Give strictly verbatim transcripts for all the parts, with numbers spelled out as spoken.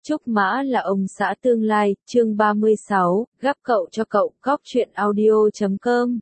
Trúc Mã là ông xã tương lai, chương ba mươi sáu, gắp cậu cho cậu, góc truyện audio chấm com.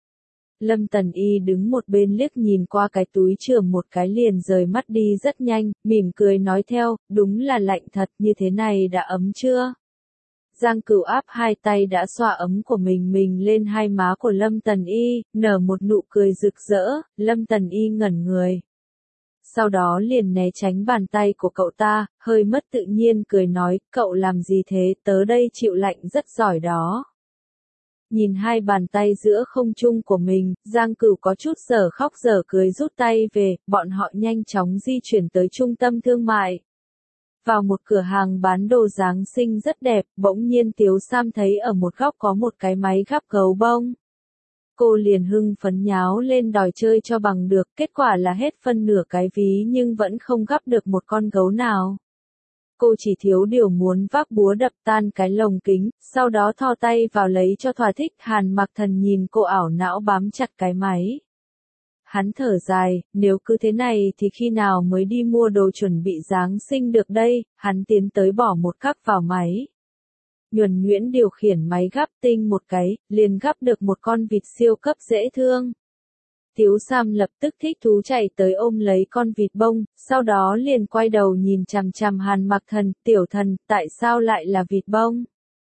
Lâm Tần Y đứng một bên liếc nhìn qua cái túi chườm một cái liền rời mắt đi rất nhanh, mỉm cười nói theo, đúng là lạnh thật, như thế này đã ấm chưa? Giang Cửu áp hai tay đã xoa ấm của mình mình lên hai má của Lâm Tần Y, nở một nụ cười rực rỡ, Lâm Tần Y ngẩn người. Sau đó liền né tránh bàn tay của cậu ta, hơi mất tự nhiên cười nói, cậu làm gì thế, tớ đây chịu lạnh rất giỏi đó. Nhìn hai bàn tay giữa không trung của mình, Giang Cửu có chút dở khóc dở cười rút tay về, bọn họ nhanh chóng di chuyển tới trung tâm thương mại. Vào một cửa hàng bán đồ Giáng sinh rất đẹp, bỗng nhiên Tiếu Sam thấy ở một góc có một cái máy gắp gấu bông. Cô liền hưng phấn nháo lên đòi chơi cho bằng được, kết quả là hết phân nửa cái ví nhưng vẫn không gắp được một con gấu nào. Cô chỉ thiếu điều muốn vác búa đập tan cái lồng kính, sau đó thò tay vào lấy cho thỏa thích. Hàn Mặc Thần nhìn cô ảo não bám chặt cái máy. Hắn thở dài, nếu cứ thế này thì khi nào mới đi mua đồ chuẩn bị Giáng sinh được đây, hắn tiến tới bỏ một cắc vào máy. Nhuần nhuyễn điều khiển máy gắp tinh một cái, liền gắp được một con vịt siêu cấp dễ thương. Tiếu Sam lập tức thích thú chạy tới ôm lấy con vịt bông, sau đó liền quay đầu nhìn chằm chằm Hàn Mặc Thần, tiểu thần, tại sao lại là vịt bông?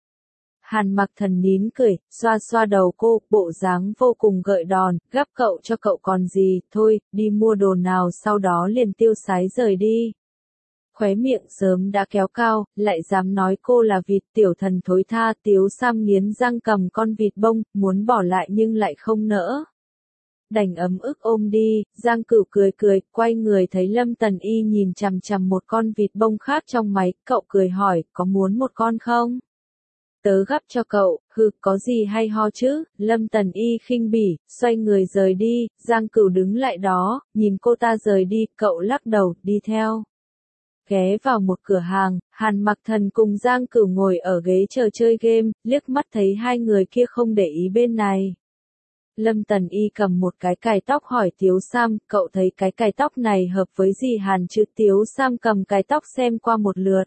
Hàn Mặc Thần nín cười, xoa xoa đầu cô, bộ dáng vô cùng gợi đòn, gắp cậu cho cậu còn gì, thôi, đi mua đồ nào sau đó liền tiêu sái rời đi. Khóe miệng sớm đã kéo cao, lại dám nói cô là vịt, tiểu thần thối tha. Tiếu Sam nghiến răng cầm con vịt bông, muốn bỏ lại nhưng lại không nỡ. Đành ấm ức ôm đi. Giang Cửu cười cười, quay người thấy Lâm Tần Y nhìn chằm chằm một con vịt bông khác trong máy, cậu cười hỏi, có muốn một con không? Tớ gắp cho cậu, hừ, có gì hay ho chứ? Lâm Tần Y khinh bỉ, xoay người rời đi. Giang Cửu đứng lại đó, nhìn cô ta rời đi, cậu lắc đầu, đi theo. Ghé vào một cửa hàng, Hàn Mặc Thần cùng Giang Cửu ngồi ở ghế chờ chơi game, liếc mắt thấy hai người kia không để ý bên này. Lâm Tần Y cầm một cái cài tóc hỏi Tiếu Sam, cậu thấy cái cài tóc này hợp với gì Hàn chứ? Tiếu Sam cầm cài tóc xem qua một lượt.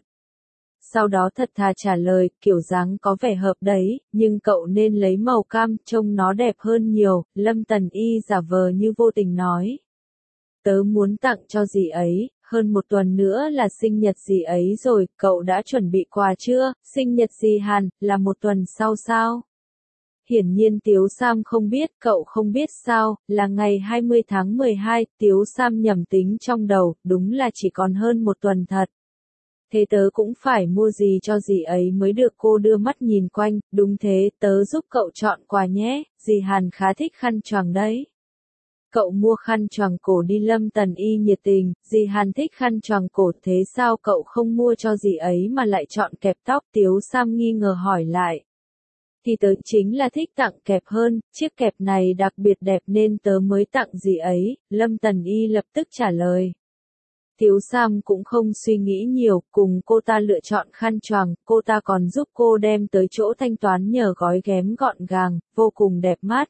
Sau đó thật thà trả lời, kiểu dáng có vẻ hợp đấy, nhưng cậu nên lấy màu cam, trông nó đẹp hơn nhiều. Lâm Tần Y giả vờ như vô tình nói. Tớ muốn tặng cho dì ấy. Hơn một tuần nữa là sinh nhật dì ấy rồi, cậu đã chuẩn bị quà chưa? Sinh nhật dì Hàn, là một tuần sau sao? Hiển nhiên Tiếu Sam không biết, cậu không biết sao, là ngày hai mươi tháng mười hai, Tiếu Sam nhầm tính trong đầu, đúng là chỉ còn hơn một tuần thật. Thế tớ cũng phải mua gì cho dì ấy mới được. Cô đưa mắt nhìn quanh, đúng thế, tớ giúp cậu chọn quà nhé, dì Hàn khá thích khăn choàng đấy. Cậu mua khăn choàng cổ đi. Lâm Tần Y nhiệt tình, dì Hàn thích khăn choàng cổ, thế sao cậu không mua cho dì ấy mà lại chọn kẹp tóc? Tiếu Sam nghi ngờ hỏi lại. Thì tớ chính là thích tặng kẹp hơn, chiếc kẹp này đặc biệt đẹp nên tớ mới tặng dì ấy, Lâm Tần Y lập tức trả lời. Tiếu Sam cũng không suy nghĩ nhiều, cùng cô ta lựa chọn khăn choàng, cô ta còn giúp cô đem tới chỗ thanh toán nhờ gói ghém gọn gàng, vô cùng đẹp mắt.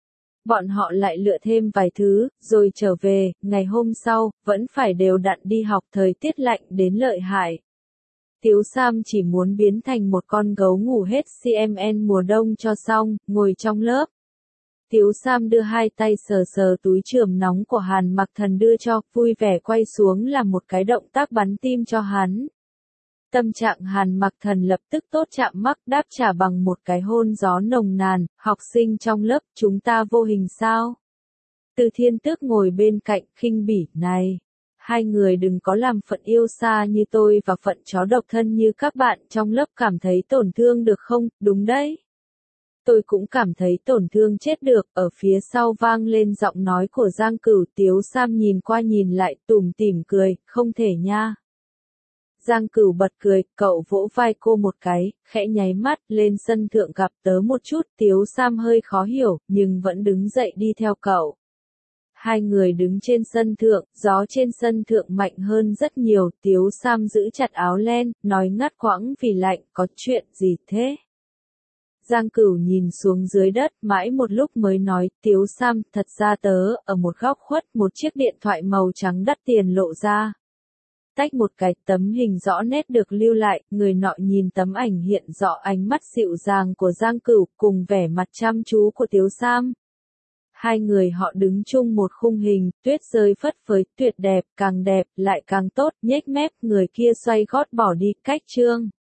Bọn họ lại lựa thêm vài thứ, rồi trở về. Ngày hôm sau, vẫn phải đều đặn đi học, thời tiết lạnh đến lợi hại. Tiếu Sam chỉ muốn biến thành một con gấu ngủ hết xê em en mùa đông cho xong, ngồi trong lớp. Tiếu Sam đưa hai tay sờ sờ túi chườm nóng của Hàn Mặc Thần đưa cho, vui vẻ quay xuống làm một cái động tác bắn tim cho hắn. Tâm trạng Hàn Mặc Thần lập tức tốt chạm mắc, đáp trả bằng một cái hôn gió nồng nàn. Học sinh trong lớp, chúng ta vô hình sao? Từ Thiên Tước ngồi bên cạnh, khinh bỉ, này. Hai người đừng có làm phận yêu xa như tôi và phận chó độc thân như các bạn trong lớp cảm thấy tổn thương được không? Đúng đấy. Tôi cũng cảm thấy tổn thương chết được. Ở phía sau vang lên giọng nói của Giang Cửu. Tiếu Sam nhìn qua nhìn lại, tủm tỉm cười, không thể nha. Giang Cửu bật cười, cậu vỗ vai cô một cái, khẽ nháy mắt, lên sân thượng gặp tớ một chút. Tiếu Sam hơi khó hiểu, nhưng vẫn đứng dậy đi theo cậu. Hai người đứng trên sân thượng, gió trên sân thượng mạnh hơn rất nhiều. Tiếu Sam giữ chặt áo len, nói ngắt quãng vì lạnh, có chuyện gì thế? Giang Cửu nhìn xuống dưới đất, mãi một lúc mới nói, Tiếu Sam, thật ra tớ, ở một góc khuất, một chiếc điện thoại màu trắng đắt tiền lộ ra. tách một cái tấm hình rõ nét được lưu lại, người nọ nhìn tấm ảnh hiện rõ ánh mắt dịu dàng của Giang Cửu cùng vẻ mặt chăm chú của Tiếu Sam. Hai người họ đứng chung một khung hình, tuyết rơi phất phới, tuyệt đẹp, càng đẹp, lại càng tốt, nhếch mép, người kia xoay gót bỏ đi, cách Trương